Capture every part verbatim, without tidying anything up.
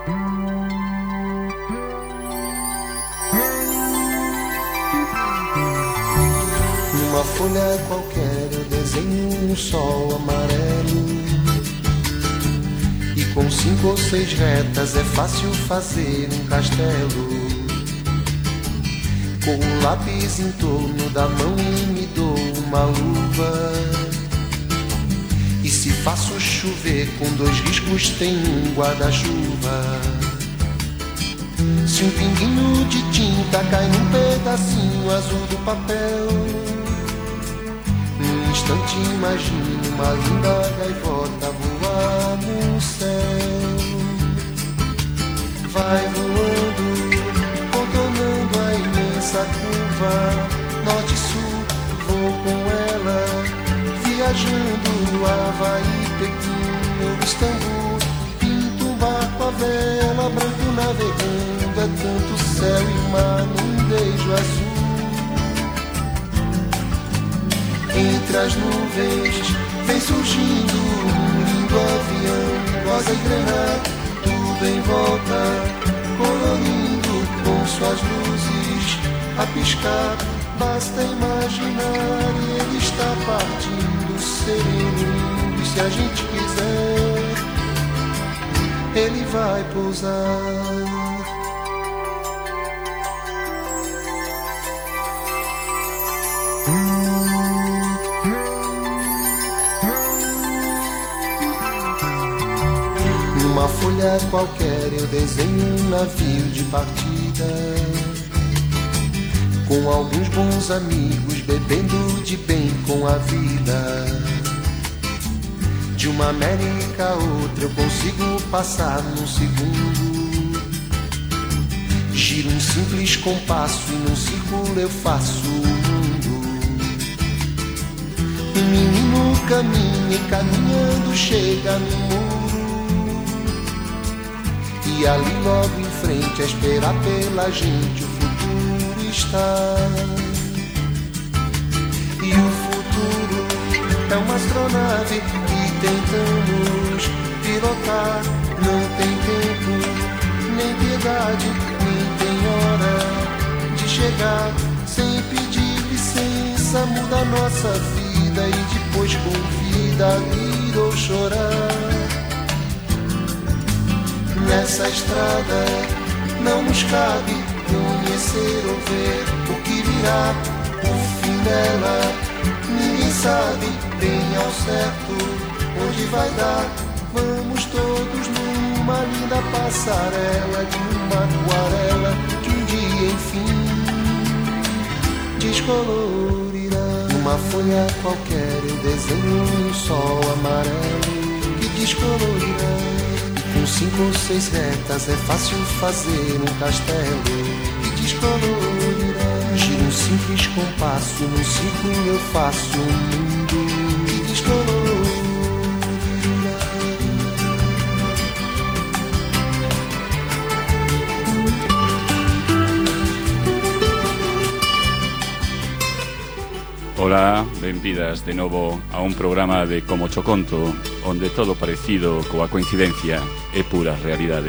Numa folha qualquer eu desenho um sol amarelo, e com cinco ou seis retas é fácil fazer um castelo. Com o lápis em torno da mão e me dou uma luva, e se faço chover com dois riscos tem um guarda-chuva. Se um pinguinho de tinta cai num pedacinho azul do papel, num instante imagino uma linda gaivota voar no céu. Vai voando, contornando a imensa curva, norte-sul, vou com ela, viajando Havaí, Pequim ou Istambul. Pinto um barco à vela, branco navegando, é tanto céu e mar num beijo azul. Entre as nuvens vem surgindo um lindo avião, rosa e grená, tudo em volta, colorindo com suas luzes a piscar. Basta imaginar e ele está partindo, sereno, e se a gente quiser, ele vai pousar. Numa folha qualquer eu desenho um navio de partida, com alguns bons amigos bebendo de bem com a vida. De uma América a outra eu consigo passar num segundo. Giro um simples compasso e num círculo eu faço o mundo. Um menino caminha e caminhando chega no muro, e ali logo em frente a esperar pela gente o futuro está. E o futuro é uma astronave que tentamos pilotar. Não tem tempo, nem piedade, nem tem hora de chegar. Sem pedir licença muda a nossa vida e depois convida a rir ou chorar. Nessa estrada não nos cabe conhecer ou ver o que virá, o fim dela. Ninguém sabe bem ao certo onde vai dar. Vamos todos numa linda passarela de uma aquarela que um dia enfim descolorirá. Numa folha qualquer eu desenho um sol amarelo que descolorirá. Com cinco ou seis retas é fácil fazer um castelo que descolorirá. Giro um simples compasso, num círculo eu faço um mundo que descolorirá. Ola, benvidas de novo a un programa de Como Cho Conto, onde todo parecido coa coincidencia é pura realidade.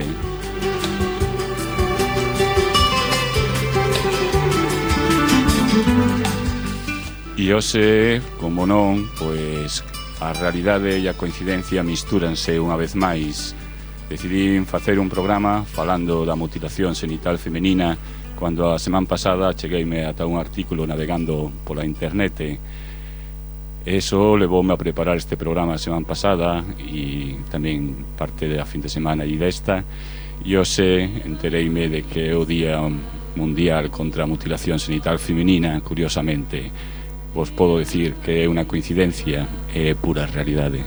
E hoxe, como non, pois a realidade e a coincidencia mistúranse unha vez máis. Decidín facer un programa falando da mutilación xenital femenina cando a semana pasada chegueime ata un artículo navegando pola internet. Eso levoume a preparar este programa a semana pasada e tamén parte da fin de semana e desta, e hoxe entereime de que é o Día Mundial contra a Mutilación Xenital Femenina. Curiosamente, vos podo decir que é unha coincidencia, é pura realidade.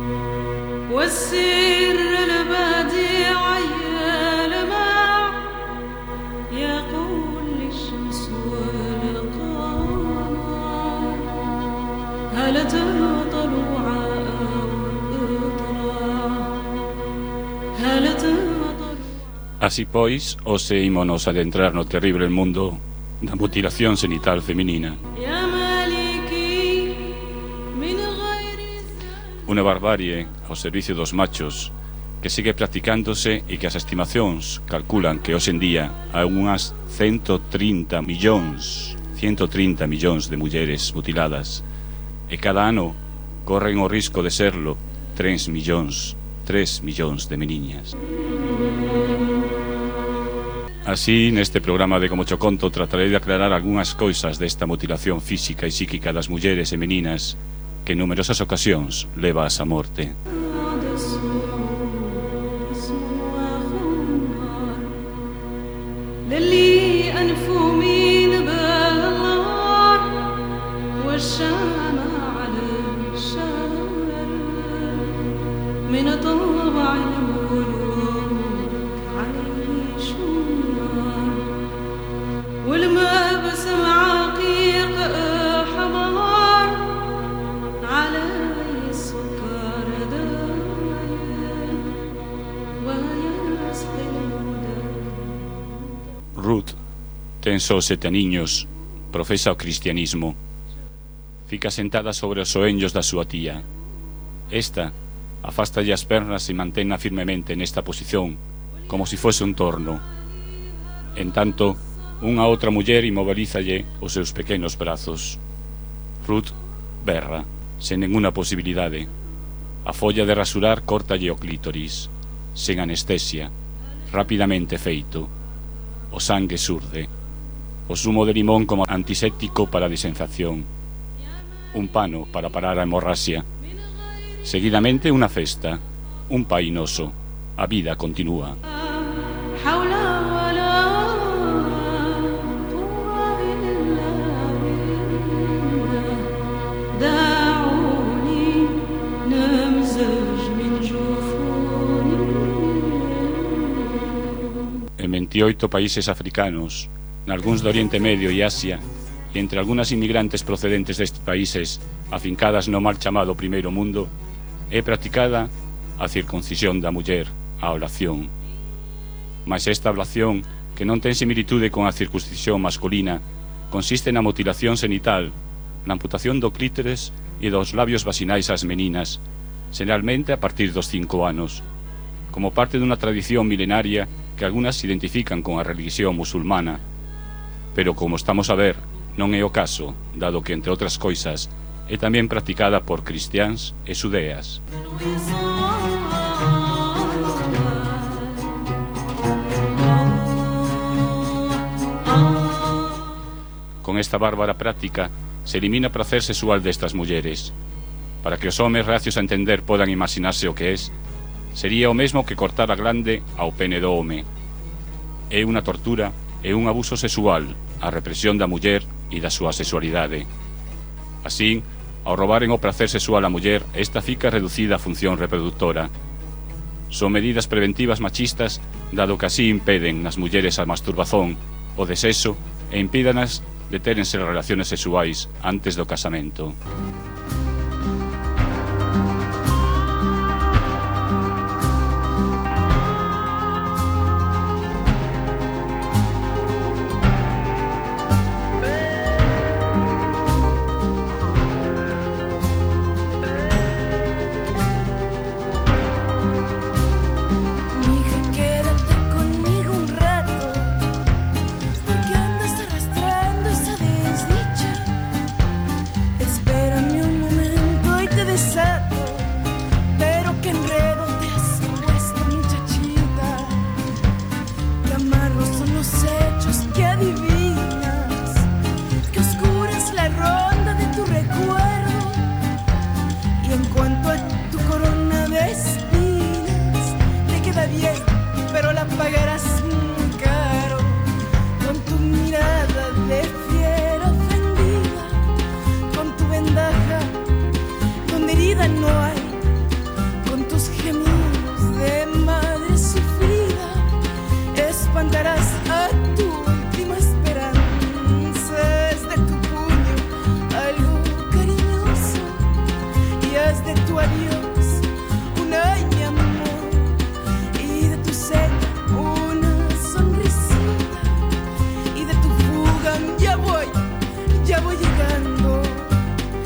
Así pois, hoxe ímonos adentrar no terrible mundo da mutilación xenital feminina. Unha barbarie ao servicio dos machos que sigue practicándose e que as estimacións calculan que hoxe en día hai unhas ciento trinta millóns ciento trinta millóns de mulleres mutiladas e cada ano corren o risco de serlo tres millóns tres millóns de meniñas. Así, neste programa de Como Cho Conto tratarei de aclarar algunhas cousas desta mutilación física e psíquica das mulleres e meninas que en numerosas ocasións leva ás a morte. Ruth ten só sete aniños, profesa o cristianismo. Fica sentada sobre os soenllos da súa tía. Esta afástalle as pernas e manténna firmemente nesta posición, como se fose un torno. En tanto, unha outra muller inmobilízalle os seus pequenos brazos. Ruth berra, sen ninguna posibilidade. A folla de rasurar córtalle o clítoris, sen anestesia, rapidamente feito. O sangue surde. O zumo de limón como antiséptico para a desinfección. Un pano para parar a hemorraxia. Seguidamente unha festa, un painoso. A vida continúa. En veintioito países africanos, nalgúns do Oriente Medio e Asia, e entre algunhas inmigrantes procedentes destes países afincadas no mal chamado Primeiro Mundo, é practicada a circuncisión da muller, a ablación. Mas esta ablación, que non ten similitude con a circuncisión masculina, consiste na mutilación xenital, na amputación do clítoris e dos labios vaginais ás meninas, generalmente a partir dos cinco anos, como parte dunha tradición milenaria que algunhas se identifican con a religión musulmana, pero como estamos a ver, non é o caso, dado que, entre outras coisas, é tamén practicada por cristiáns e xudeas. Con esta bárbara práctica se elimina o prazer sexual destas mulleres. Para que os homes reacios a entender podan imaginarse o que é, sería o mesmo que cortar a glande ao pene do home. É unha tortura e un abuso sexual, a represión da muller e da súa sexualidade. Así, ao robaren o prazer sexual á muller, esta fica reducida a función reproductora. Son medidas preventivas machistas, dado que así impeden nas mulleres a masturbazón, o desexo e impídanas de terense relaciones sexuais antes do casamento.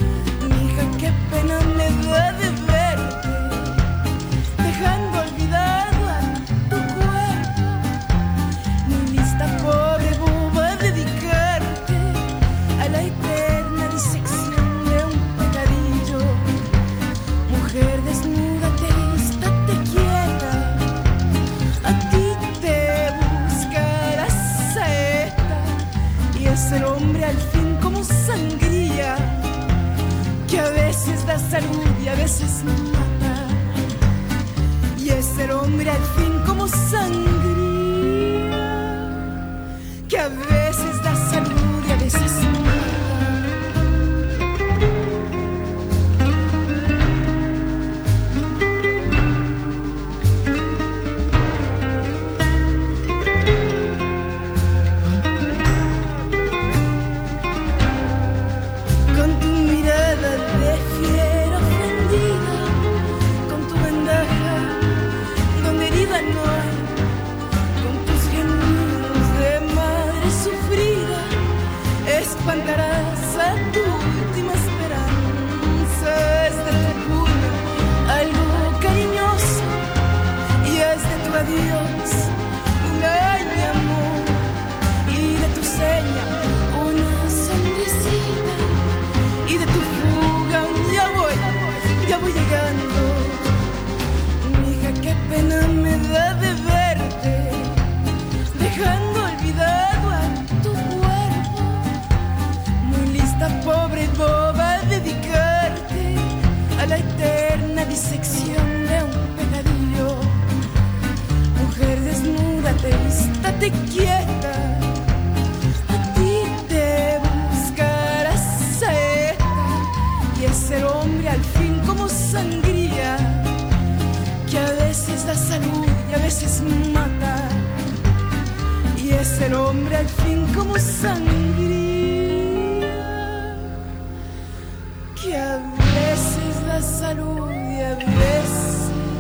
Qué pena me da de verte, dejando olvidar veces da salud y a veces mata. Y es ser hombre al fin como sangría, que a veces da salud y a veces mata. Espantarás a tu última esperanza. Es de tu puño algo cariñoso y es de tu adiós un año amor y de tu seña una sonrisita y de tu fuga un ya voy, ya voy llegando. Mija, qué pena me da de verte dejando olvidado a tu cuerpo. Esta pobre boba a dedicarte a la eterna disección de un pecadillo. Mujer desnúdate, estate quieta, a ti te buscará saeta. Y es ser hombre al fin como sangría, que a veces da salud y a veces mata. Y es ser hombre al fin como sangría, que a veces da salud y a veces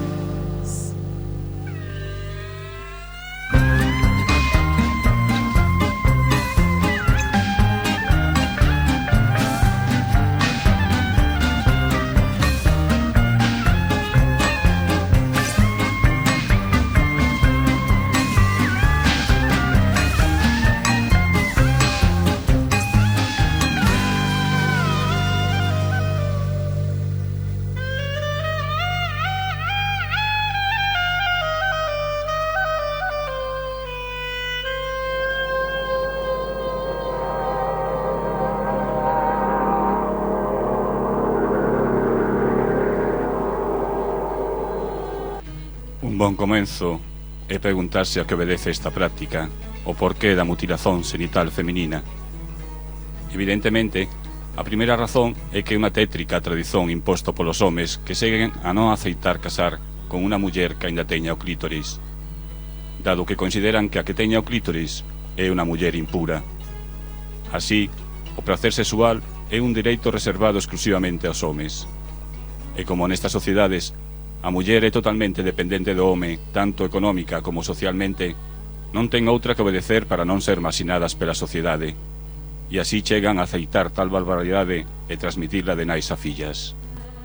un bon comenzo é preguntarse a que obedece esta práctica, o porqué da mutilación xenital feminina. Evidentemente, a primeira razón é que é unha tétrica tradición imposto polos homes que seguen a non aceitar casar con unha muller que aínda teña o clítoris, dado que consideran que a que teña o clítoris é unha muller impura. Así, o prazer sexual é un dereito reservado exclusivamente aos homes. E como nestas sociedades a muller é totalmente dependente do home, tanto económica como socialmente, non ten outra que obedecer para non ser masinadas pela sociedade, e así chegan a aceitar tal barbaridade e transmitirla de nais a fillas.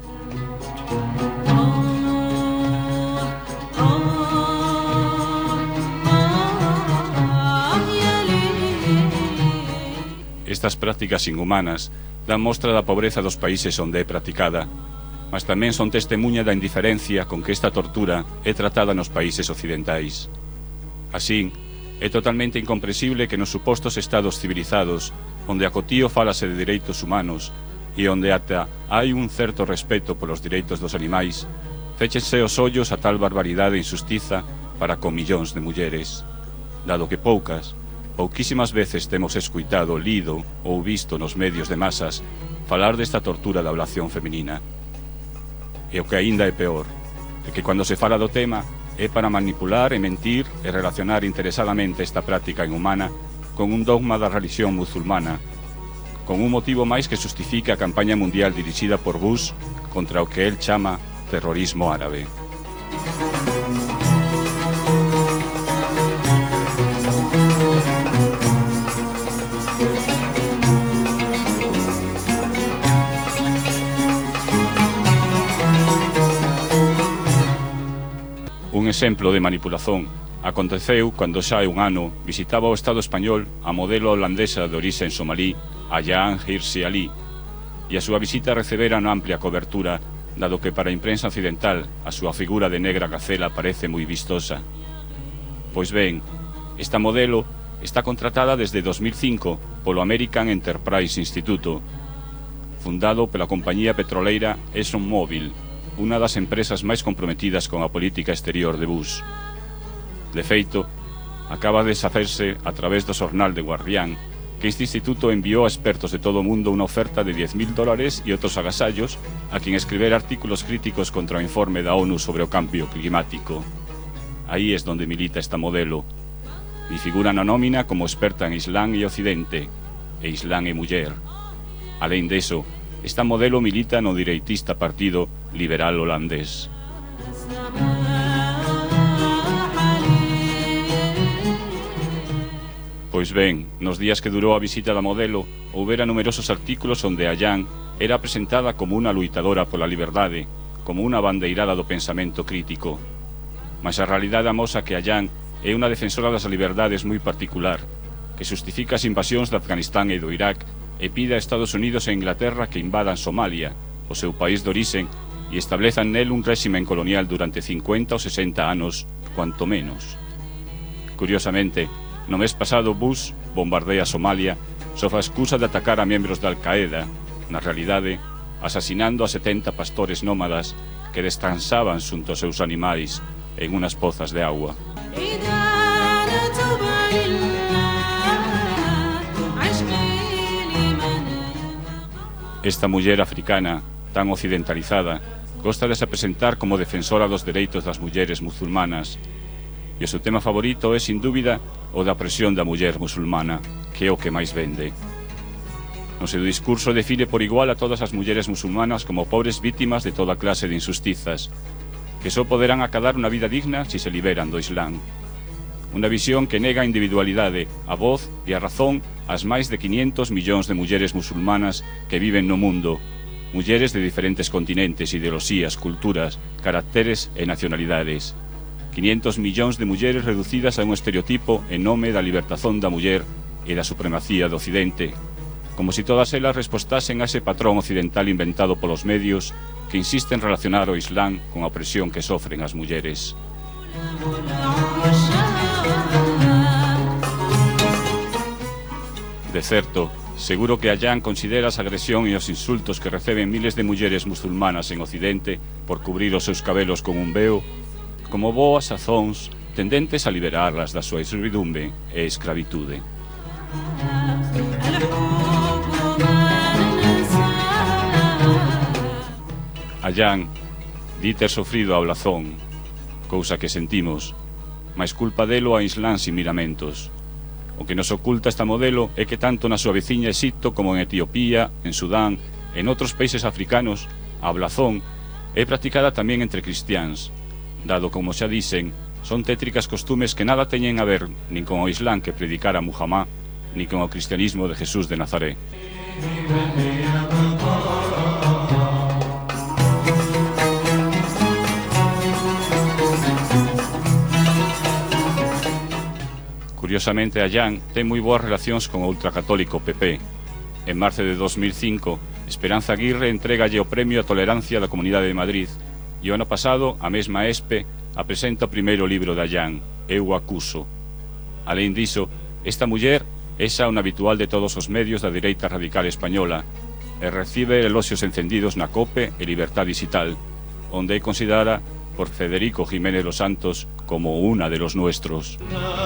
Estas prácticas inhumanas dan mostra da pobreza dos países onde é practicada, mas tamén son testemunha da indiferencia con que esta tortura é tratada nos países occidentais. Así, é totalmente incomprensible que nos supostos estados civilizados, onde a cotío fálase de dereitos humanos e onde ata hai un certo respeto polos dereitos dos animais, féchense os ollos a tal barbaridade e injustiza para con millóns de mulleres, dado que poucas, pouquísimas veces temos escuitado, lido ou visto nos medios de masas falar desta tortura da ablación feminina. E o que aínda é peor é que cando se fala do tema é para manipular e mentir e relacionar interesadamente esta práctica inhumana con un dogma da religión musulmana, con un motivo máis que justifica a campaña mundial dirixida por Bush contra o que el chama terrorismo árabe. Un exemplo de manipulación aconteceu cando xa hai un ano visitaba o Estado español a modelo holandesa de orixe en somalí, Ayaan Hirsi Ali, e a súa visita recebera unha amplia cobertura, dado que para a imprensa occidental a súa figura de negra gacela parece moi vistosa. Pois ben, esta modelo está contratada desde dos mil cinco polo American Enterprise Institute, fundado pela compañía petroleira ExxonMobil, unha das empresas máis comprometidas con a política exterior de Bush. De feito, acaba de deshacerse a través do xornal The Guardian que este instituto enviou a expertos de todo o mundo unha oferta de diez mil dólares e outros agasallos a quien escribir artículos críticos contra o informe da ONU sobre o cambio climático. Aí es donde milita esta modelo. Mi figura na nómina como experta en Islán e Occidente, e Islán e muller. Alén deso, esta modelo milita no direitista partido liberal holandés. Pois ben, nos días que durou a visita da modelo, houbera numerosos artículos onde Ayán era presentada como unha luitadora pola liberdade, como unha bandeirada do pensamento crítico. Mas a realidade amosa que Ayán é unha defensora das liberdades moi particular, que justifica as invasións de Afganistán e do Irak e pide a Estados Unidos e Inglaterra que invadan Somalia, o seu país de orixen, e establezan nel un réximen colonial durante cincuenta ou sesenta anos, cuanto menos. Curiosamente, no mes pasado Bush bombardea Somalia sob a excusa de atacar a membros da Al-Qaeda, na realidade, asasinando a setenta pastores nómadas que descansaban xunto aos seus animais en unas pozas de agua. Esta muller africana, tan occidentalizada, gosta de se presentar como defensora dos dereitos das mulleres musulmanas, e o seu tema favorito é, sin dúbida, o da presión da muller musulmana, que é o que máis vende. No seu discurso define por igual a todas as mulleres musulmanas como pobres vítimas de toda clase de injustizas, que só poderán acadar unha vida digna se se liberan do Islán. Unha visión que nega a individualidade, a voz e a razón ás máis de quinientos millóns de mulleres musulmanas que viven no mundo, mulleres de diferentes continentes, ideoloxías, culturas, caracteres e nacionalidades. quinientos millóns de mulleres reducidas a un estereotipo en nome da libertación da muller e da supremacía do Occidente, como si todas elas respostasen a ese patrón occidental inventado polos medios que insisten en relacionar o Islán con a opresión que sofren as mulleres. De certo, seguro que Ayán considera as agresión e os insultos que receben miles de mulleres musulmanas en Occidente por cubrir os seus cabelos con un veo como boas azóns tendentes a liberarlas da súa servidumbre e escravitude. Ayán di ter sofrido a ablazón, cousa que sentimos, mais culpa delo a Islán sin miramentos. O que nos oculta esta modelo é que tanto na súa veciña Egipto como en Etiopía, en Sudán e en outros países africanos, a ablazón é practicada tamén entre cristiáns, dado, como xa dicen, son tétricas costumes que nada teñen a ver nin con o Islán que predicara Muhammad, nin con o cristianismo de Jesús de Nazaré. Curiosamente, Ayán ten moi boas relacións con o ultracatólico P P. En marzo de dos mil cinco, Esperanza Aguirre entrégalle o Premio a Tolerancia da Comunidade de Madrid e o ano pasado a mesma ESPE apresenta o primeiro libro de Ayán, Eu acuso. Alén diso, esta muller é xa un habitual de todos os medios da dereita radical española e recibe eloxios encendidos na COPE e Libertad Digital, onde é considerada por Federico Jiménez Los Santos como una de los nuestros.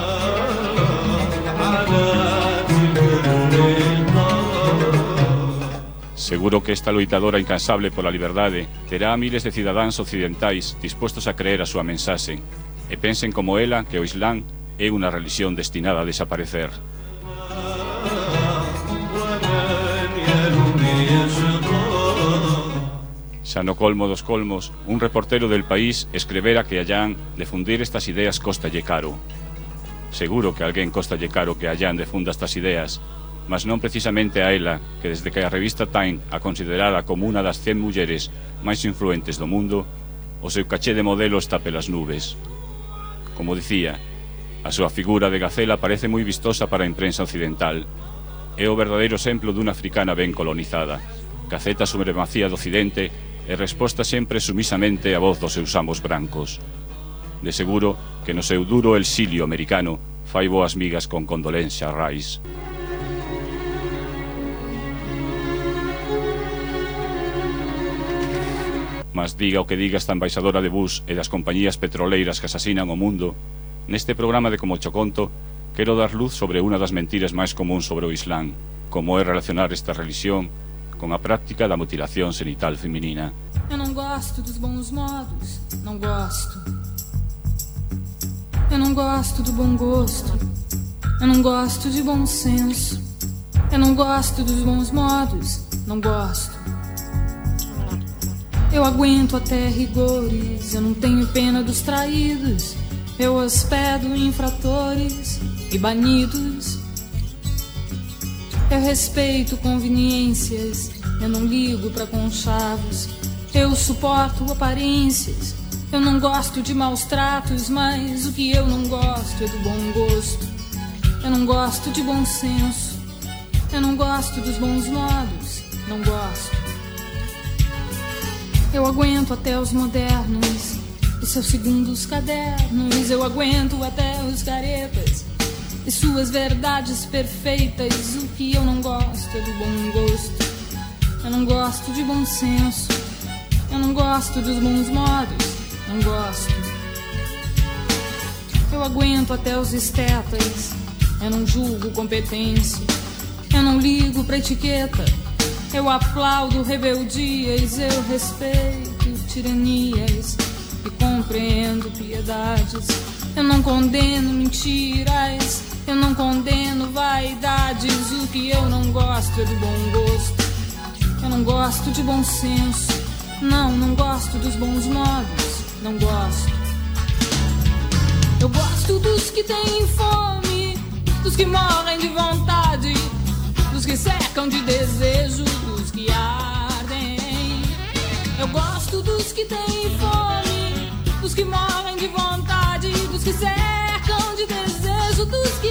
Seguro que esta loitadora incansable pola liberdade terá a miles de cidadáns occidentais dispostos a creer a súa mensaxe e pensen como ela que o Islán é unha religión destinada a desaparecer. Xa no colmo dos colmos, un reportero del País escrevera que Ayán difundir estas ideas costalle caro. Seguro que alguén costalle caro que Ayán difunda estas ideas, mas non precisamente a ela, que desde que a revista Time a considerada como unha das cen mulleres máis influentes do mundo, o seu caché de modelo está pelas nubes. Como dicía, a súa figura de gacela parece moi vistosa para a imprensa occidental. É o verdadeiro exemplo dunha africana ben colonizada, que acepta a supremacía do Occidente e resposta sempre sumisamente a voz dos seus amos brancos. De seguro que no seu duro exilio americano fai boas migas con Condoleezza Rice. Mas diga o que diga esta embaixadora de Bush e das compañías petroleiras que asasinan o mundo, neste programa de Como Cho Conto quero dar luz sobre unha das mentiras máis comuns sobre o Islán, como é relacionar esta religión con a práctica da mutilación genital feminina. Eu não gosto dos bons modos, não gosto. Eu não gosto do bom gosto, eu não gosto de bom senso. Eu não gosto dos bons modos, não gosto. Eu aguento até rigores, eu não tenho pena dos traídos. Eu hospedo infratores e banidos. Eu respeito conveniências, eu não ligo pra conchavos. Eu suporto aparências, eu não gosto de maus tratos. Mas o que eu não gosto é do bom gosto. Eu não gosto de bom senso, eu não gosto dos bons modos, não gosto. Eu aguento até os modernos e seus segundos cadernos. Eu aguento até os caretas e suas verdades perfeitas. O que eu não gosto é do bom gosto. Eu não gosto de bom senso, eu não gosto dos bons modos, não gosto. Eu aguento até os estetas, eu não julgo competência, eu não ligo pra etiqueta. Eu aplaudo rebeldias, eu respeito tiranias e compreendo piedades. Eu não condeno mentiras, eu não condeno vaidades. O que eu não gosto é do bom gosto. Eu não gosto de bom senso, não, não gosto dos bons modos, não gosto. Eu gosto dos que têm fome, dos que morrem de vontade, dos que secam de desejo, dos que ardem. Eu gosto dos que têm fome, dos que morrem de vontade, dos que secam de desejo, dos que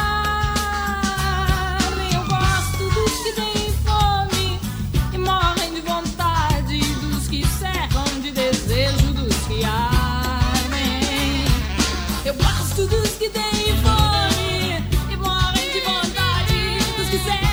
ardem. Eu gosto dos que têm fome e morrem de vontade, dos que secam de desejo, dos que ardem. Eu gosto dos que têm fome e morrem de vontade, dos que secam.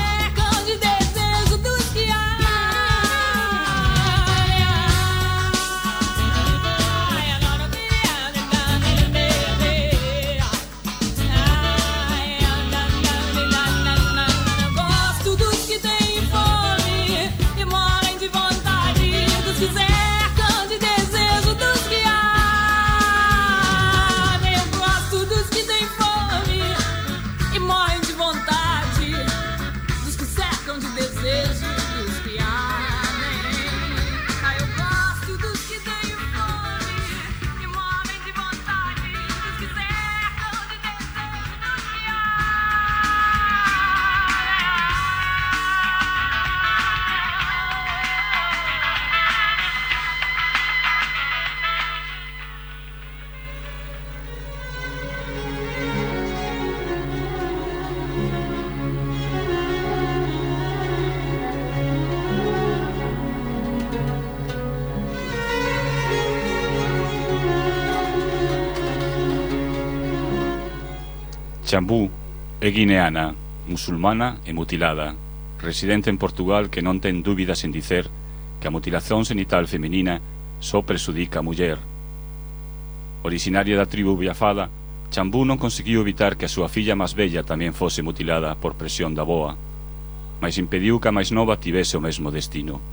Chambú é guineana, musulmana e mutilada, residente en Portugal que non ten dúbidas en dicer que a mutilación genital feminina só presudica a muller. Originaria da tribu Biafada, Chambú non conseguiu evitar que a súa filla máis bella tamén fose mutilada por presión da boa, mas impediu que a máis nova tivese o mesmo destino.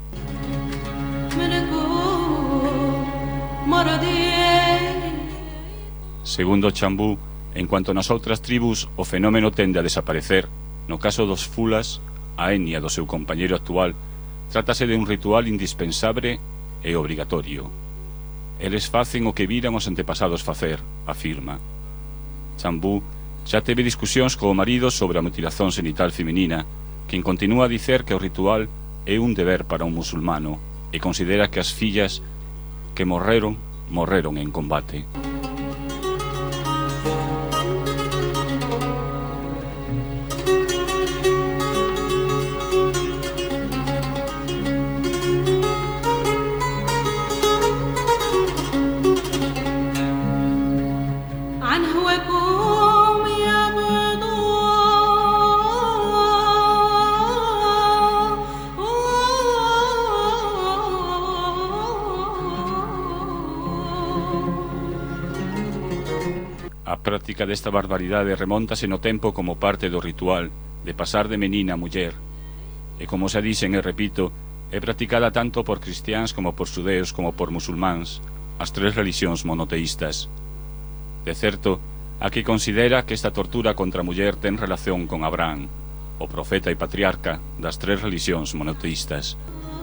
Segundo Chambú, en cuanto nas outras tribus o fenómeno tende a desaparecer, no caso dos fulas, a etnia do seu compañeiro actual, trátase de un ritual indispensable e obrigatorio. Eles facen o que viran os antepasados facer, afirma. Chambú xa teve discusións co marido sobre a mutilación genital feminina, quen continúa a dicer que o ritual é un deber para un musulmano e considera que as fillas que morreron, morreron en combate. Oh A práctica desta barbaridade remóntase no tempo como parte do ritual de pasar de menina a muller, e como xa dixen e repito, é practicada tanto por cristiáns como por xudeus como por musulmáns, as tres religións monoteístas. De certo, a que considera que esta tortura contra a muller ten relación con Abraham, o profeta e patriarca das tres religións monoteístas.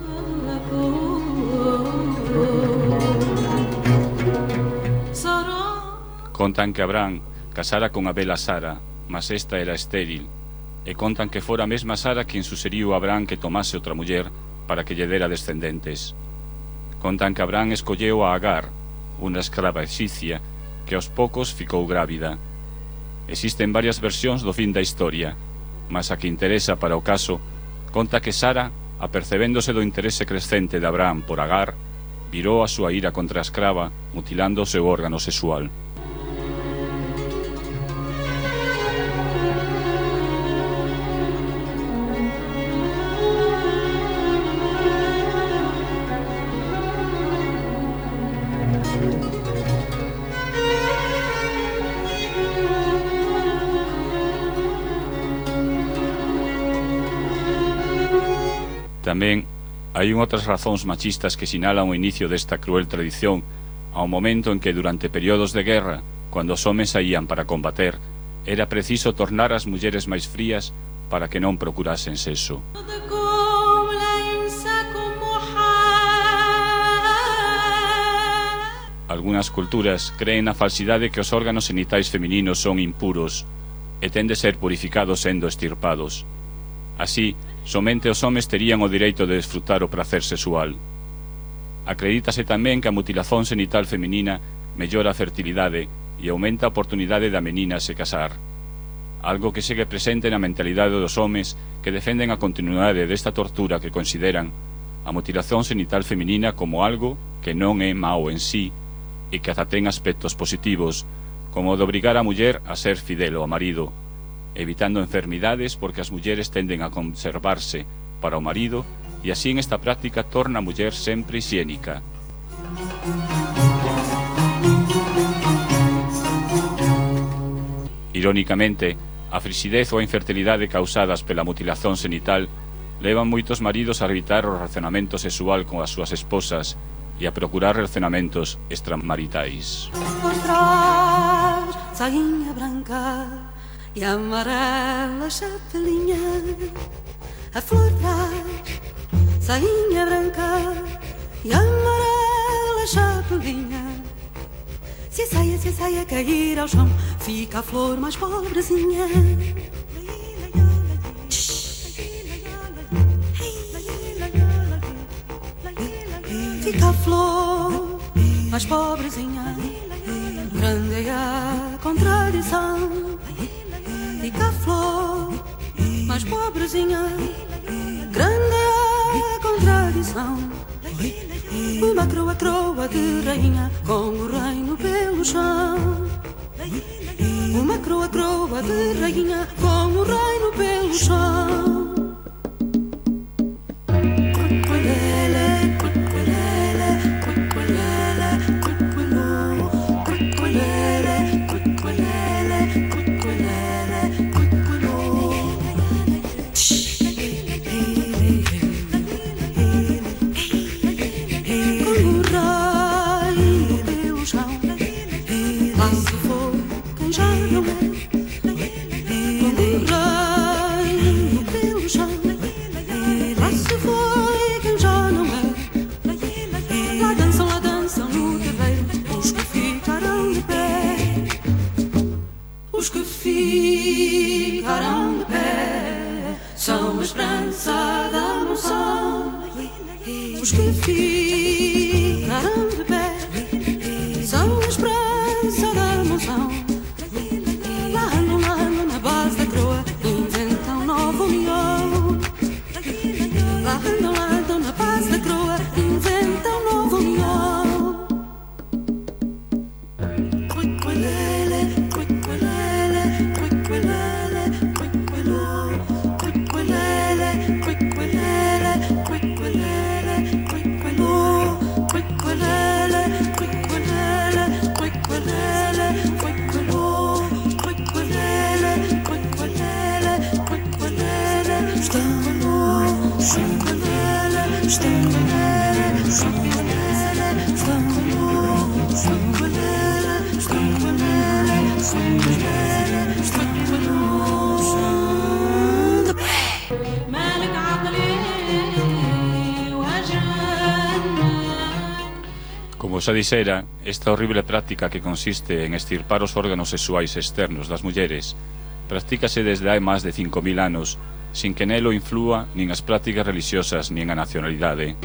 Contan que Abraham casara con a bela Sara, mas esta era estéril, e contan que fora a mesma Sara quen suseriu a Abraham que tomase outra muller para que lle dera descendentes. Contan que Abraham escolleu a Agar, unha escrava exipcia, que aos poucos ficou grávida. Existen varias versións do fin da historia, mas a que interesa para o caso, conta que Sara, apercebéndose do interese crescente de Abraham por Agar, virou a súa ira contra a escrava, mutilando o seu órgano sexual. Tamén hai outras razóns machistas que sinalan o inicio desta cruel tradición ao momento en que durante períodos de guerra, cando os homes saían para combater, era preciso tornar as mulleres máis frías para que non procurasen sexo. Algunhas culturas creen na falsidade que os órganos xenitais femininos son impuros e ten de ser purificados sendo extirpados. Así, somente os homes terían o direito de desfrutar o prazer sexual. Acredítase tamén que a mutilación xenital feminina mellora a fertilidade e aumenta a oportunidade da menina se casar, algo que segue presente na mentalidade dos homes que defenden a continuidade desta tortura que consideran a mutilación xenital feminina como algo que non é mau en sí e que ata ten aspectos positivos, como o de obrigar a muller a ser fidel ao marido, evitando enfermidades porque as mulleres tenden a conservarse para o marido e así en esta práctica torna a muller sempre hixiénica. Irónicamente, a frisidez ou a infertilidade causadas pela mutilación xenital levan moitos maridos a evitar o relacionamento sexual con as súas esposas e a procurar relacionamentos extramaritais. Sainha branca e amarela chapelinha, a flor traz sainha branca e amarela chapelinha. Se a saia, se a saia cair ao chão, fica a flor mais pobrezinha. Fica a flor mais pobrezinha, grande é a contradição. Fica a flor mais pobrezinha, grande é a contradição. Uma croa, croa de rainha, com o reino pelo chão. Uma croa, croa de rainha, com o reino pelo chão. Os que ficaram de pé são a esperança da emoção. Lá andam, lá andam na base da croa, inventam nova união. Lá andam, lá andam na base da croa, inventam nova união. Quick, Como xa dixera, esta horrible práctica que consiste en extirpar os órganos sexuais externos das mulleres practícase desde hai máis de cinco mil anos sin que nelo inflúa nin as prácticas religiosas nin a nacionalidade.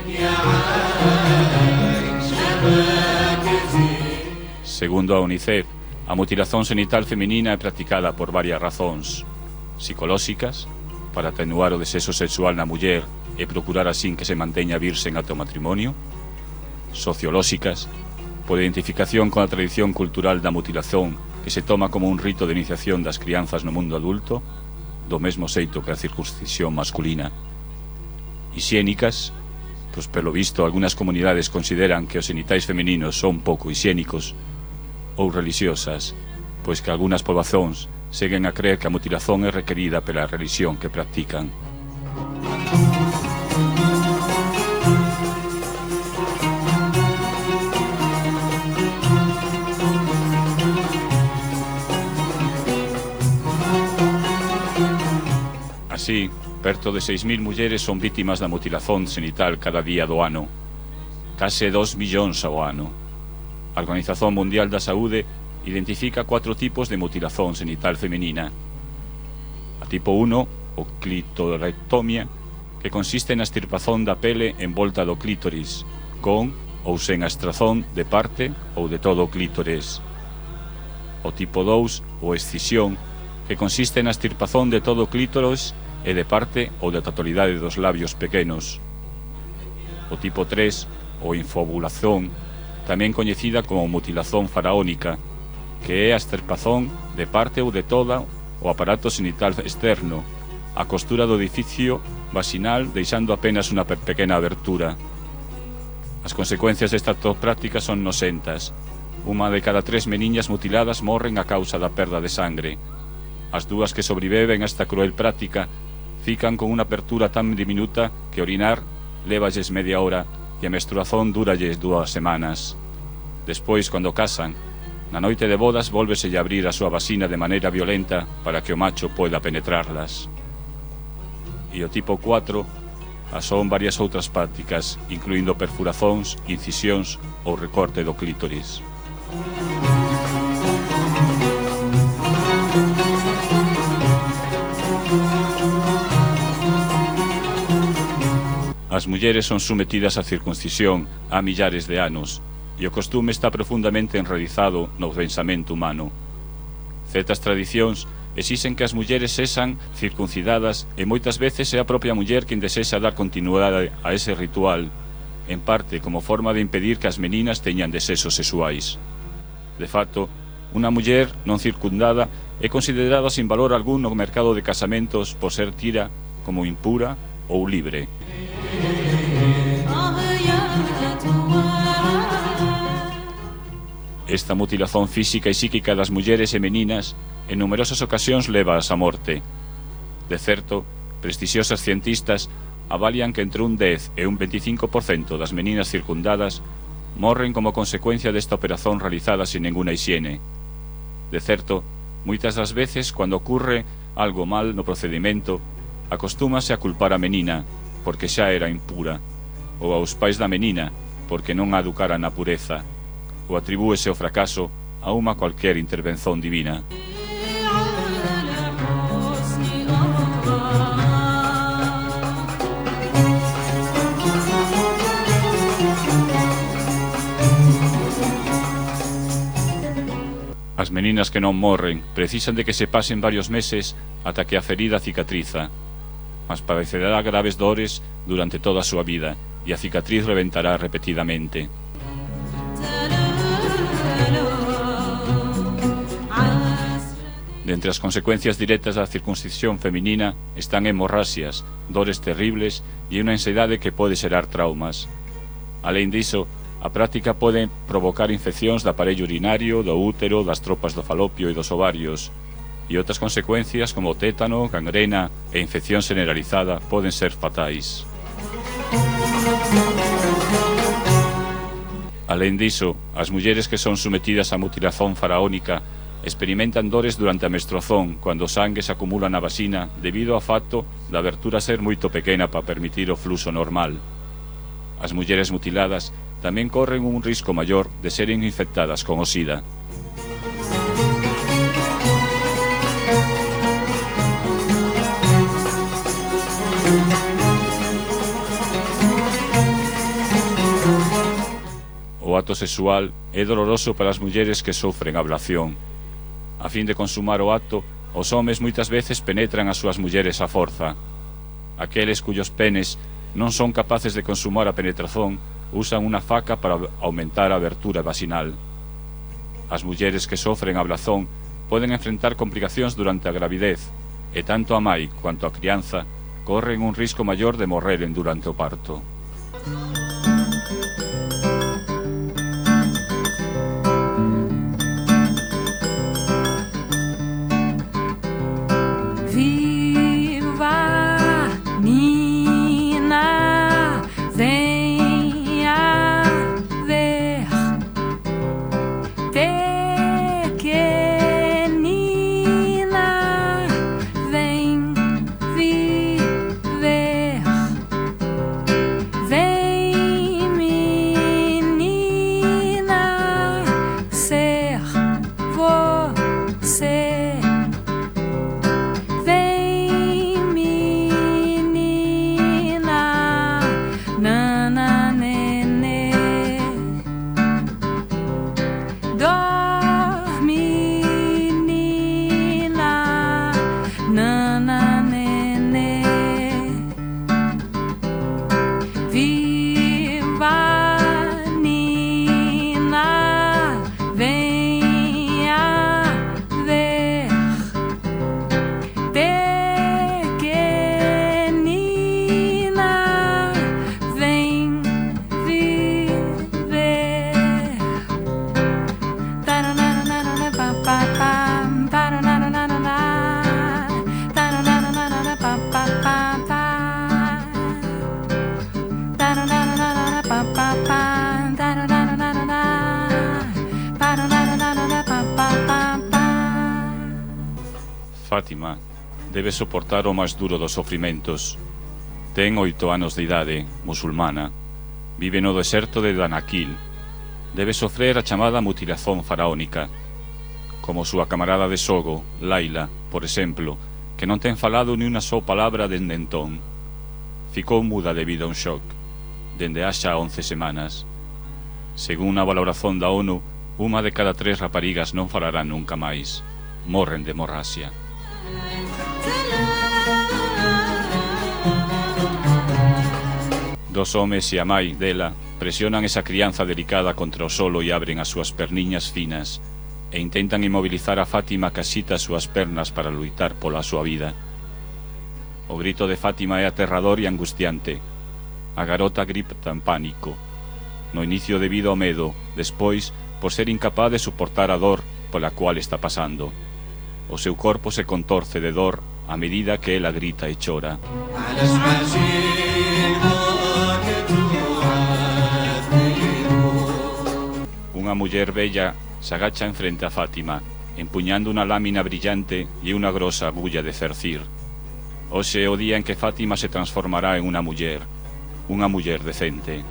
Segundo a UNICEF, a mutilación xenital feminina é practicada por varias razóns: psicolóxicas, para atenuar o desexo sexual na muller e procurar así que se manteña virxen ata o matrimonio; sociolóxicas, por identificación con a tradición cultural da mutilación que se toma como un rito de iniciación das crianzas no mundo adulto, do mesmo xeito que a circuncisión masculina; hixiénicas, pois pelo visto algunhas comunidades consideran que os xenitais femininos son pouco hixiénicos; ou religiosas, pois que algunhas poblacións seguen a creer que a mutilación é requerida pela religión que practican. Así, perto de seis mil mulleres son vítimas da mutilación xenital cada día do ano, case dos millóns ao ano. A Organización Mundial da Saúde identifica cuatro tipos de mutilación xenital femenina. A tipo uno, o clitorectomia, que consiste na extirpación da pele en volta do clítoris, con ou sen a extrazón de parte ou de todo o clítores. O tipo dous, o excisión, que consiste na extirpación de todo o clítoris e de parte ou de totalidade dos labios pequenos. O tipo tres, o infobulación, tamén coñecida como mutilación faraónica, que é a extirpación de parte ou de toda o aparato xenital externo, a costura do orificio vaginal deixando apenas unha pequena abertura. As consecuencias desta práctica son nosentas. Unha de cada tres meniñas mutiladas morren a causa da perda de sangre. As dúas que sobreviven a esta cruel práctica fican con unha apertura tan diminuta que orinar lévalles media hora e a menstruación dúralles dúas semanas. Despois, cando casan, na noite de bodas vólveselle a abrir a súa vasina de maneira violenta para que o macho poida penetrarlas. E o tipo cuatro son varias outras prácticas, incluindo perfuracións, incisións ou recorte do clítoris. As mulleres son sometidas á circuncisión há millares de anos e o costume está profundamente enraizado no pensamento humano. Certas tradicións exixen que as mulleres sexan circuncidadas e moitas veces é a propia muller quen desexa dar continuidade a ese ritual, en parte como forma de impedir que as meninas teñan desexos sexuais. De facto, unha muller non circundada é considerada sin valor algún no mercado de casamentos por ser tira como impura ou libre. Esta mutilación física e psíquica das mulleres e meninas en numerosas ocasións leva-as á morte. De certo, prestixiosas cientistas avalian que entre un dez e un veinticinco por cento das meninas circundadas morren como consecuencia desta operación realizada sin ninguna hixiene. De certo, moitas das veces, cando ocurre algo mal no procedimento, acostúmase a culpar a menina, porque xa era impura, ou aos pais da menina, porque non a educaran na pureza, ou atribúese o fracaso a unha cualquier intervención divina. As meninas que non morren precisan de que se pasen varios meses ata que a ferida cicatriza, mas padecerá graves dores durante toda a súa vida e a cicatriz reventará repetidamente. De entre as consecuencias directas da circuncisión feminina están hemorraxias, dores terribles e unha ansiedade que pode xerar traumas. Alén diso, a práctica pode provocar infeccións do aparello urinario, do útero, das tropas do falopio e dos ovarios, e outras consecuencias como tétano, gangrena e infección generalizada poden ser fatais. Alén diso, as mulleres que son sometidas á mutilación faraónica experimentan dores durante a menstruación cando o sangue se acumula na vasina debido ao facto da abertura ser moito pequena para permitir o fluxo normal. As mulleres mutiladas tamén corren un risco maior de seren infectadas con o SIDA. O acto sexual é doloroso para as mulleres que sofren ablación. A fin de consumar o acto, os homes moitas veces penetran as súas mulleres a forza. Aqueles cuyos penes non son capaces de consumar a penetración usan unha faca para aumentar a abertura vaginal. As mulleres que sofren ablazón poden enfrentar complicacións durante a gravidez e tanto a mai quanto a crianza corren un risco maior de morreren durante o parto. Fátima debe soportar o máis duro dos sofrimentos. Ten oito anos de idade, musulmana. Vive no deserto de Danakil. Debe sofrer a chamada mutilación faraónica. Como súa camarada de xogo, Laila, por exemplo, que non ten falado ni unha só palabra dende entón. Ficou muda debido a un shock, dende ha xa once semanas. Según a valoración da ONU, unha de cada tres raparigas non falarán nunca máis. Morren de hemorraxia. Dos homes e a mai dela presionan esa crianza delicada contra o solo e abren as súas perniñas finas e intentan inmobilizar a Fátima que axita as súas pernas para luitar pola súa vida. O grito de Fátima é aterrador e angustiante. A garota grita en pánico. No inicio debido ao medo, despois por ser incapaz de soportar a dor pola cual está pasando. O seu corpo se contorce de dor a medida que ela grita e chora. Unha muller bella se agacha en frente a Fátima, empuñando unha lámina brillante e unha grosa agulla de cercir. Hoxe é o día en que Fátima se transformará en unha muller, unha muller decente.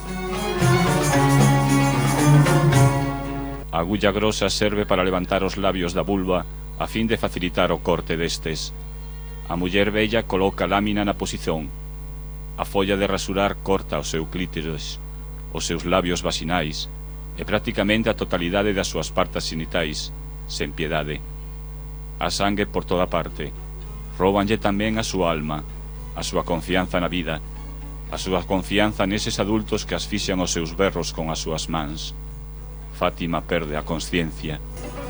A agulla grosa serve para levantar os labios da vulva a fin de facilitar o corte destes. A muller bella coloca a lámina na posición. A folla de rasurar corta o seu clítoris, os seus labios vaginais e prácticamente a totalidade das súas partes xenitais, sen piedade. A sangue por toda parte. Róbanlle tamén a súa alma, a súa confianza na vida, a súa confianza neses adultos que asfixian os seus berros con as súas mans. Fátima perde a consciencia.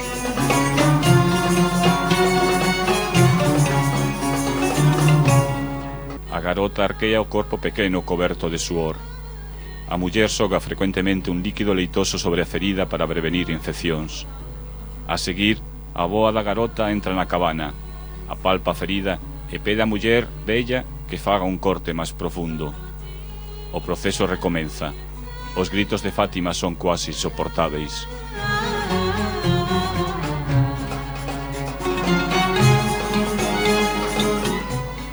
A garota arquea o corpo pequeno coberto de suor. A muller xoga frecuentemente un líquido leitoso sobre a ferida para prevenir infeccións. A seguir, a avoa da garota entra na cabana, apalpa a ferida e pede a muller della que faga un corte máis profundo. O proceso recomenza. Os gritos de Fátima son quasi insoportáveis.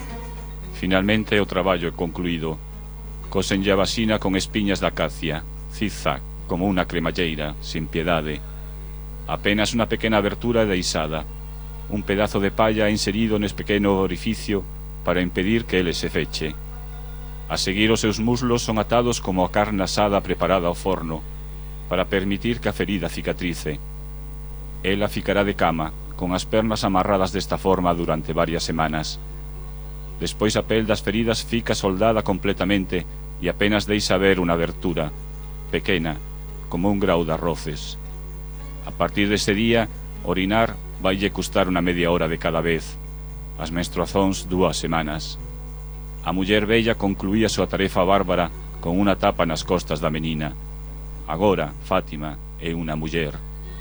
Finalmente o traballo é concluído. Cosenlle a vasina con espiñas de acacia, zigzag, como unha cremalleira, sin piedade. Apenas unha pequena abertura deixada, un pedazo de palla inserido nes pequeno orificio para impedir que ele se feche. A seguir, os seus muslos son atados como a carne asada preparada ao forno, para permitir que a ferida cicatrice. Ela ficará de cama, con as pernas amarradas desta forma durante varias semanas. Despois a pel das feridas fica soldada completamente e apenas deixa ver unha abertura, pequena, como un grau de arroces. A partir dese día, orinar vaille custar unha media hora de cada vez, as menstruacións dúas semanas. A muller vella concluía a súa tarefa bárbara con unha tapa nas costas da menina. Agora, Fátima é unha muller.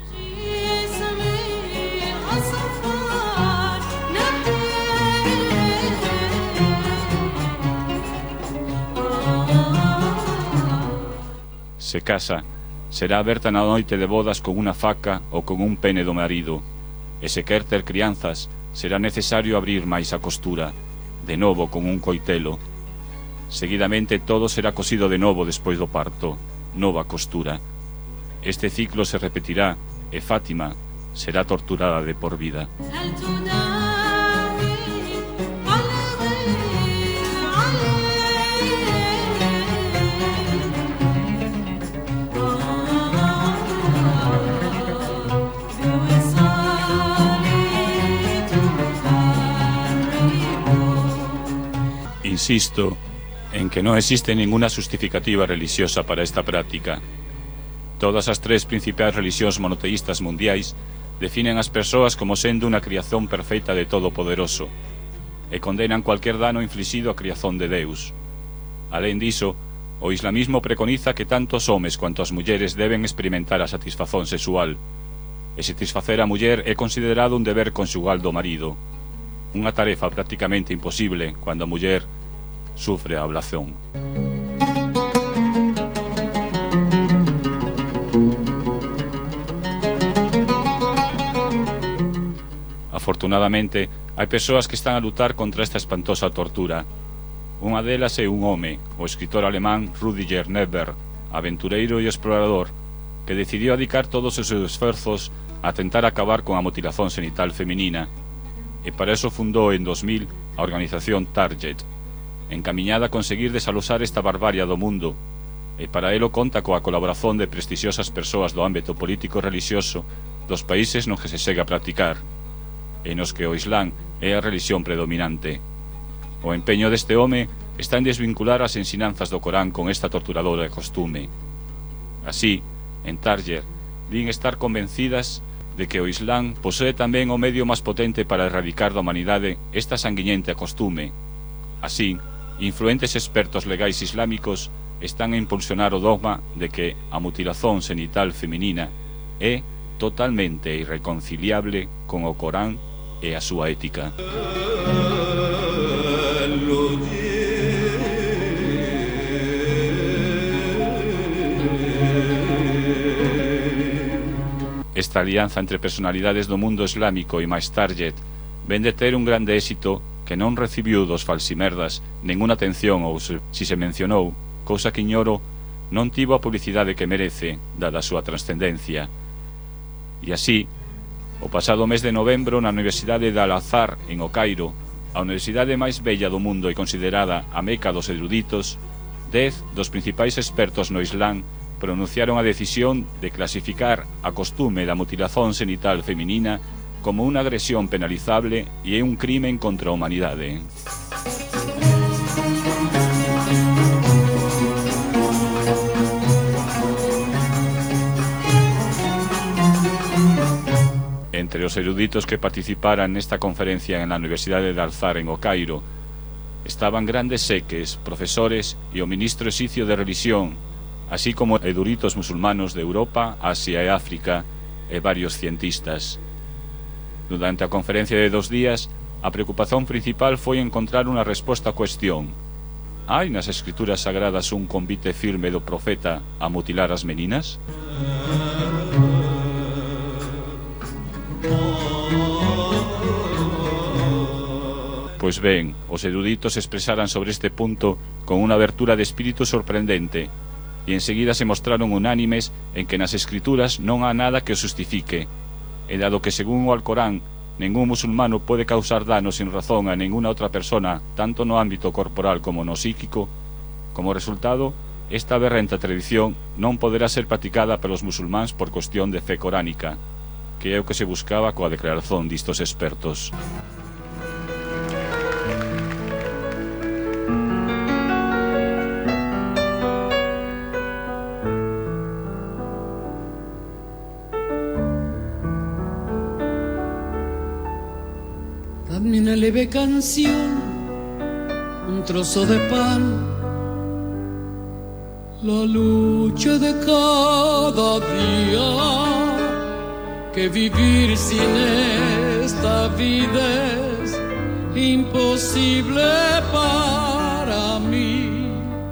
Se casa, será aberta na noite de bodas con unha faca ou con un pene do marido, e se quer ter crianzas, será necesario abrir máis a costura, de novo con un coitelo. Seguidamente todo será cosido de novo despois do parto, nova costura. Este ciclo se repetirá e Fátima será torturada de por vida. Insisto en que non existe ninguna justificativa religiosa para esta práctica. Todas as tres principais religións monoteístas mundiais definen as persoas como sendo unha criazón perfeita de Todopoderoso e condenan cualquier dano inflixido á criazón de Deus. Alén diso, o islamismo preconiza que tanto os homes quanto as mulleres deben experimentar a satisfazón sexual, e satisfacer a muller é considerado un deber conxugal do marido, unha tarefa prácticamente imposible cando a muller sufre a ablación. Afortunadamente, hai persoas que están a lutar contra esta espantosa tortura. Unha delas é un home, o escritor alemán Rüdiger Neber, aventureiro e explorador, que decidiu dedicar todos os seus esforzos a tentar acabar con a mutilación xenital feminina, e para eso fundou en dos mil a organización Target, encamiñada a conseguir desalosar esta barbaria do mundo, e para elo conta coa colaboración de prestixiosas persoas do ámbito político e religioso dos países nos que se segue a practicar, e nos que o Islán é a religión predominante. O empeño deste home está en desvincular as ensinanzas do Corán con esta torturadora costume. Así, en Target, din estar convencidas de que o Islán posee tamén o medio máis potente para erradicar da humanidade esta sanguinenta costume. Así, influentes expertos legais islámicos están a impulsionar o dogma de que a mutilación xenital feminina é totalmente irreconciliable con o Corán e a súa ética. Esta alianza entre personalidades do mundo islámico e máis Target ven de ter un grande éxito que non recibiu dos falsimerdas ninguna atención ou, se, si se mencionou, cousa que ignoro, non tivo a publicidade que merece, dada a súa trascendencia. E así, o pasado mes de novembro, na Universidade de Al-Azhar, en O Cairo, a universidade máis bella do mundo e considerada a meca dos eruditos, dez dos principais expertos no Islán pronunciaron a decisión de clasificar a costume da mutilación xenital feminina como unha agresión penalizable e é un crimen contra a humanidade. Entre os eruditos que participaran nesta conferencia en la Universidade de Al-Azhar en O Cairo estaban grandes seques, profesores e o ministro exicio de religión, así como eruditos musulmanos de Europa, Asia e África e varios cientistas. Durante a conferencia de dos días, a preocupación principal foi encontrar unha resposta á cuestión: hai nas escrituras sagradas un convite firme do profeta a mutilar as meninas? Pois ben, os eruditos expresaran sobre este punto con unha abertura de espírito sorprendente e enseguida se mostraron unánimes en que nas escrituras non há nada que o justifique, e dado que según o Alcorán ningún musulmano pode causar dano sin razón a ninguna outra persona, tanto no ámbito corporal como no psíquico, como resultado, esta aberrenta tradición non poderá ser practicada pelos musulmáns por cuestión de fe coránica, que é o que se buscaba coa declaración distos expertos. Dame una leve canción, un trozo de pan, la lucha de cada día, que vivir sin esta vida es imposible para mí.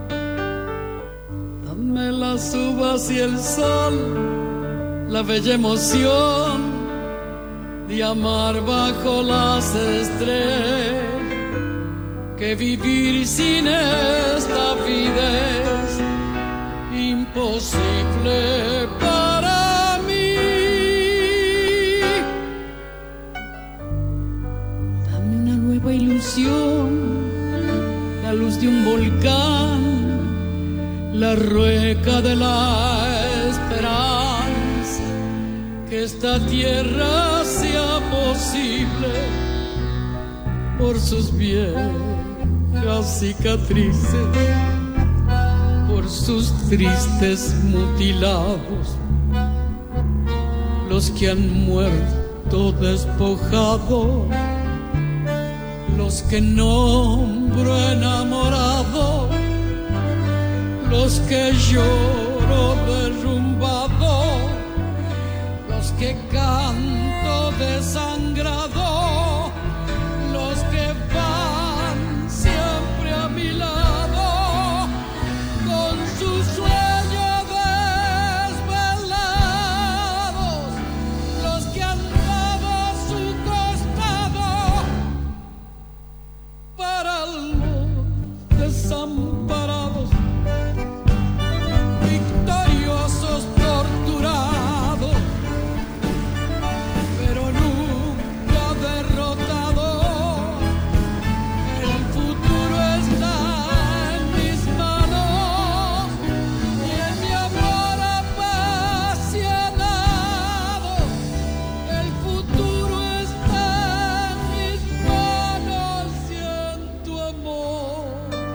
Dame las uvas y el sol, la bella emoción de amar bajo las estrellas, que vivir sin esta vida es imposible para mí. Dame una nueva ilusión, la luz de un volcán, la rueca de la esperanza, que esta tierra sea posible por sus viejas cicatrices, por sus tristes mutilados, los que han muerto despojados, los que nombro enamorado, los que lloro derrumbado, los que canto desangrado, los que van siempre a mi lado con sus sueños desvelados, los que han dado a su costado para los desamparados, victoriosos torturados, pero nunca derrotados. El futuro está en mis manos y en mi amor apasionado. El futuro está en mis manos y en tu amor.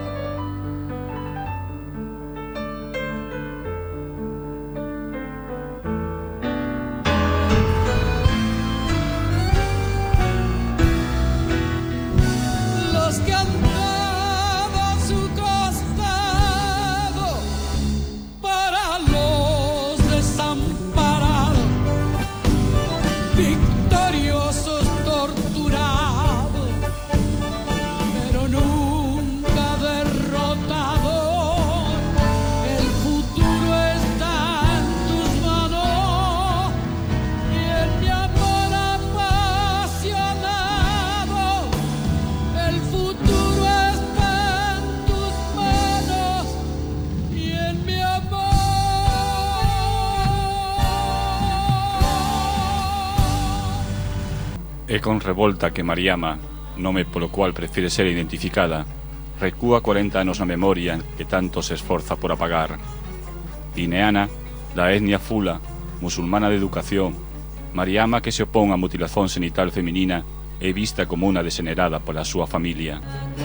Los que han dado a su costado para los desamparados, victoriosos torturados, pero nunca derrotados. El futuro está en tus manos y en mi amor apasionado. El futuro está en tus manos y en mi amor. É con revolta que Mariama, nome polo cual prefire ser identificada, recúa cuarenta anos na memoria que tanto se esforza por apagar. Guineana, da etnia fula, musulmana de educación, Mariama, que se opón á mutilación genital feminina, é vista como unha desenerada pola súa familia.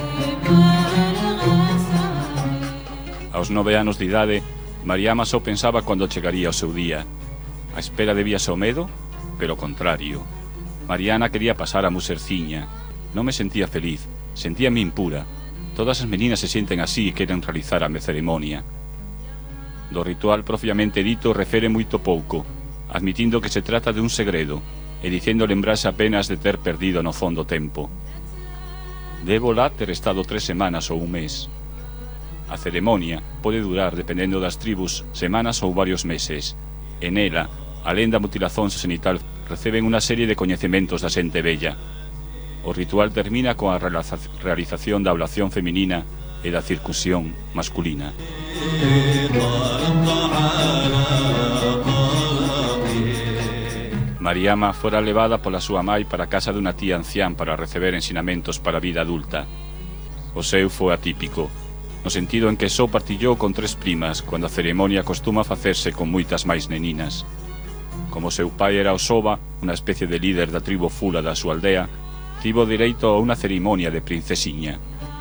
Aos nove anos de idade, Mariama só pensaba cando chegaría o seu día. A espera debíase ao medo, pero ao contrario. Mariana quería pasar a muserciña. Non me sentía feliz, sentíame impura. Todas as meninas se sienten así e queren realizar a me ceremonia. Do ritual propiamente dito refere moito pouco, admitindo que se trata de un segredo e dicendo lembrarse apenas de ter perdido no fondo tempo. Debo lá ter estado tres semanas ou un mes. A ceremonia pode durar, dependendo das tribus, semanas ou varios meses. En ela, alén da mutilación genital, reciben unha serie de coñecementos da xente bella. O ritual termina coa realización da ablación feminina e da circuncisión masculina. Mariama fora levada pola súa mai para a casa dunha tía ancián para receber ensinamentos para a vida adulta. O seu foi atípico, no sentido en que só partillou con tres primas, cando a ceremonia costuma facerse con moitas máis neninas. Como seu pai era o Soba, unha especie de líder da tribo fula da súa aldea, tivo direito a unha ceremonia de princesiña.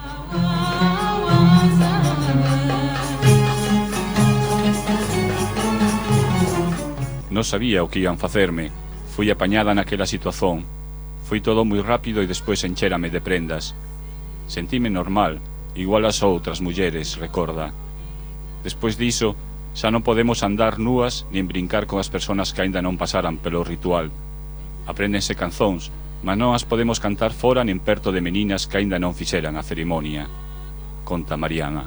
Non sabía o que iban facerme. Fui apañada naquela situación. Foi todo moi rápido e despois enchérame de prendas. Sentime normal, igual as outras mulleres, recorda. Despois diso, xa non podemos andar núas nin brincar con as persoas que aínda non pasaran pelo ritual. Apréndense canzóns, mas non as podemos cantar fora nin perto de meninas que aínda non fixeran a ceremonia, conta Mariama.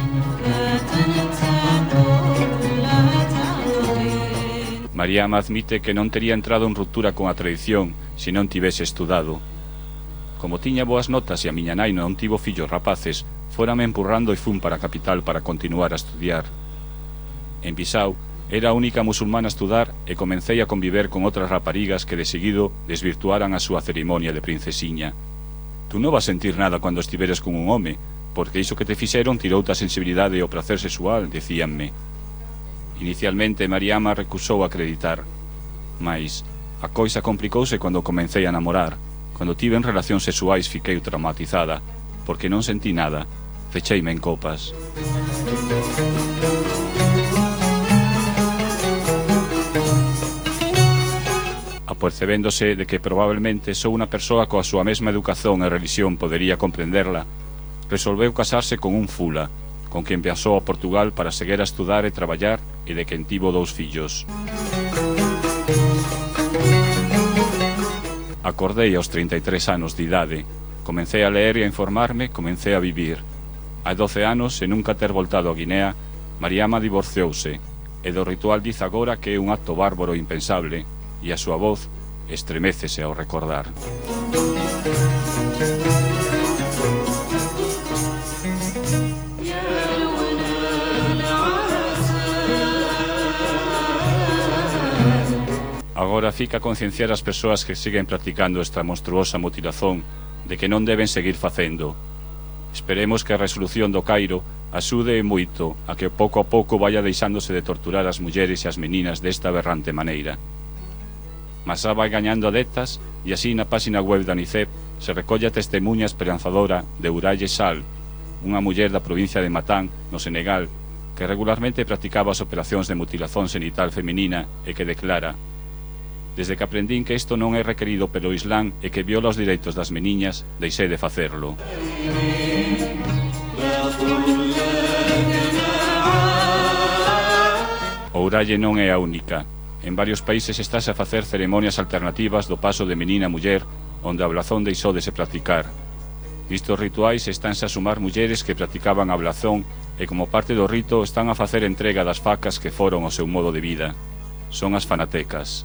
Mariama admite que non tería entrado en ruptura con a tradición se non tivese estudado. Como tiña boas notas e a miña nai non tivo fillos rapaces, fórame empurrando e fun para a capital para continuar a estudiar. En Bisau era a única musulmana a estudar e comecei a conviver con outras raparigas que de seguido desvirtuaran a súa ceremonia de princesiña. Tú non vas sentir nada cando estiveres con un home, porque iso que te fixeron tirouta a sensibilidade e o prazer sexual, decíanme. Inicialmente Mariama recusou acreditar, mais a coisa complicouse cando comecei a namorar. Cando tiven relacións sexuais fiquei traumatizada, porque non sentí nada, fecheime en copas. Apercebéndose de que probablemente só unha persoa coa súa mesma educación e religión podería comprenderla, resolveu casarse con un fula, con quen viaxou a Portugal para seguir a estudar e traballar e de quen tivo dous fillos. Acordei aos trinta e tres anos de idade, comecei a leer e a informarme, comecei a vivir. Hai doce anos, e nunca ter voltado a Guinea, Mariama divorciouse, e do ritual diz agora que é un acto bárbaro e impensable, e a súa voz estremécese ao recordar. Agora fica a concienciar as persoas que siguen practicando esta monstruosa mutilación de que non deben seguir facendo. Esperemos que a resolución do Cairo axude moito a que pouco a pouco vaya deixándose de torturar as mulleres e as meninas desta aberrante maneira. Mas xa vai gañando adeptas e así na página web da UNICEF se recolle a testemunha esperanzadora de Uraye Sal, unha muller da provincia de Matán, no Senegal, que regularmente practicaba as operacións de mutilación genital feminina e que declara: desde que aprendín que isto non é requerido pelo Islán e que viola os direitos das meniñas, deixei de facerlo. Ouralle non é a única. En varios países estáse a facer ceremonias alternativas do paso de menina a muller, onde a ablazón deixou de se practicar. Nestos rituais estánse a sumar mulleres que practicaban a ablazón e como parte do rito están a facer entrega das facas que foron o seu modo de vida. Son as fanatecas.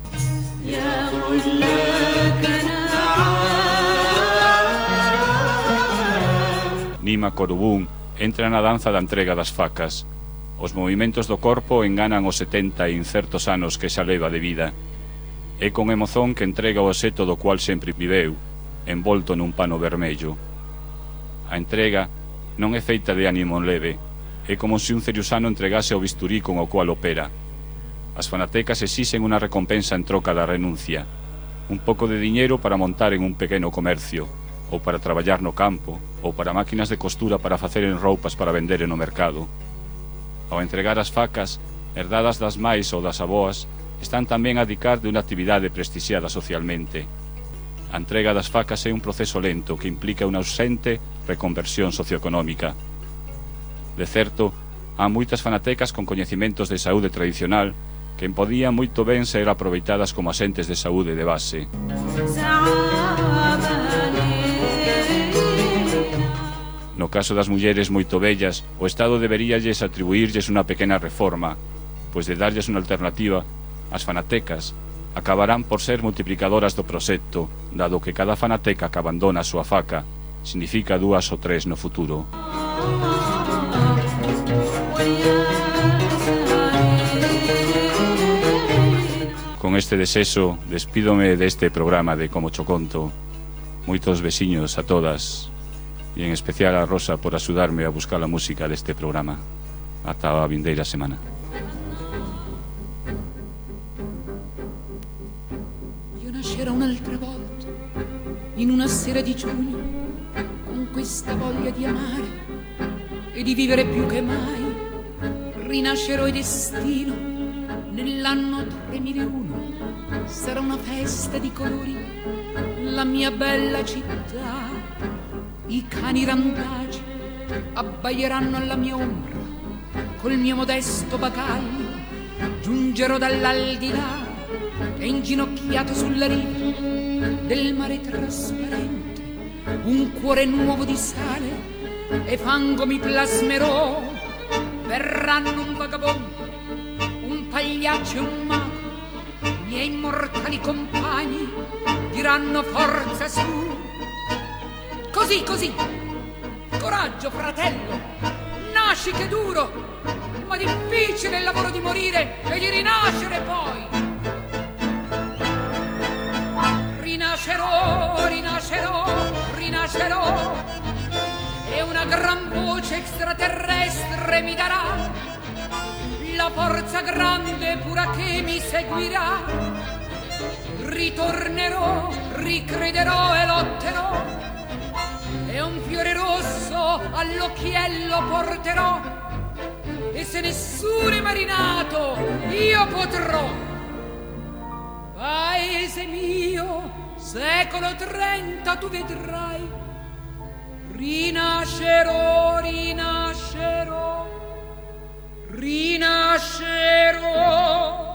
Nima Korubún entra na danza da entrega das facas. Os movimentos do corpo enganan os setenta e incertos anos que xa leva de vida. É con emozón que entrega o obxeto do cual sempre viveu, envolto nun pano vermello. A entrega non é feita de ánimo leve, é como se un ceriusano entregase o bisturí con o cual opera. As fanatecas exixen unha recompensa en troca da renuncia, un pouco de diñeiro para montar en un pequeno comercio, ou para traballar no campo, ou para máquinas de costura para faceren roupas para vender no mercado. Ao entregar as facas, herdadas das mais ou das aboas, están tamén a dedicar de unha actividade prestixiada socialmente. A entrega das facas é un proceso lento que implica unha ausente reconversión socioeconómica. De certo, há moitas fanatecas con coñecimentos de saúde tradicional que podían moito ben ser aproveitadas como asentes de saúde de base. No caso das mulleres moito vellas, o Estado deberíalles atribuirlles unha pequena reforma, pois de darlles unha alternativa, as fanatecas acabarán por ser multiplicadoras do proxecto, dado que cada fanateca que abandona a súa faca significa dúas ou tres no futuro. con este desexo despídome deste programa de Como Cho Conto. Moitos veciños a todas e en especial a Rosa por axudarme a buscar a música deste programa. Ata a vindeira semana. Io nascerò un'altra volta in una sera di giugno con questa voglia di amare e di vivere più che mai. Rinascerò e destino nell'anno tremilauno. Sarà una festa di colori la mia bella città. I cani randagi abbaieranno alla mia ombra. Col mio modesto bagaglio giungerò dall'aldilà e inginocchiato sulla riva del mare trasparente un cuore nuovo di sale e fango mi plasmerò. Verranno un vagabondo, un pagliaccio e un mago, miei immortali compagni diranno forza su. Così, così, coraggio fratello, nasci che duro, ma difficile il lavoro di morire e di rinascere poi. Rinascerò, rinascerò, rinascerò e una gran voce extraterrestre mi darà la forza grande pura che mi seguirà. Ritornerò, ricrederò e lotterò e un fiore rosso all'occhiello porterò e se nessuno è marinato io potrò. Paese mio, secolo trenta tu vedrai. Rinascerò, rinascerò, rinascerò.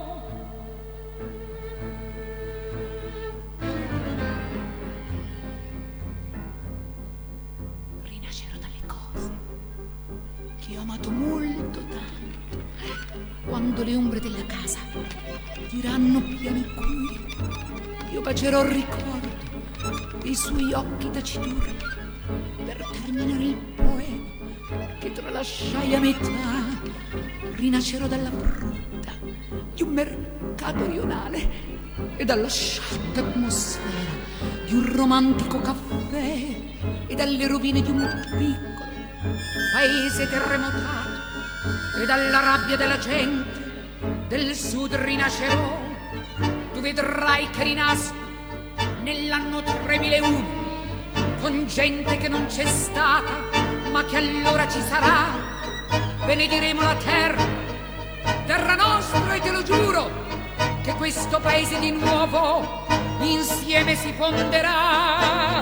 Rinascerò dalle cose che ho amato molto tanto. Quando le ombre della casa diranno piano e curi, io bacerò il ricordo dei suoi occhi taciturni per terminare il poema che tralasciai a metà. Rinascerò dalla frutta di un mercato rionale e dalla scialta atmosfera di un romantico caffè e dalle rovine di un piccolo paese terremotato e dalla rabbia della gente del sud. Rinascerò, tu vedrai che rinasco nell'anno tremilauno con gente che non c'è stata ma che allora ci sarà. Benediremo la terra, terra nostra, e te lo giuro che questo paese di nuovo insieme si fonderà.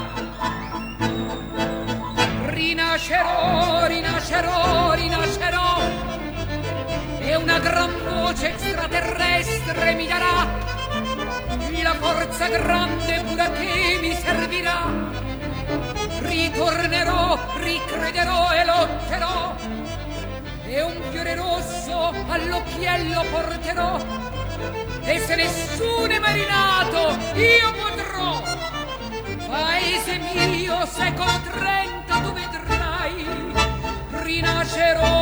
Rinascerò, rinascerò, rinascerò e una gran voce extraterrestre mi darà la forza grande pura che mi servirà. Ritornerò, ricrederò e lotterò e un fiore rosso all'occhiello porterò e se nessuno è marinato io potrò. Paese mio, secolo trenta tu vedrai. Rinascerò,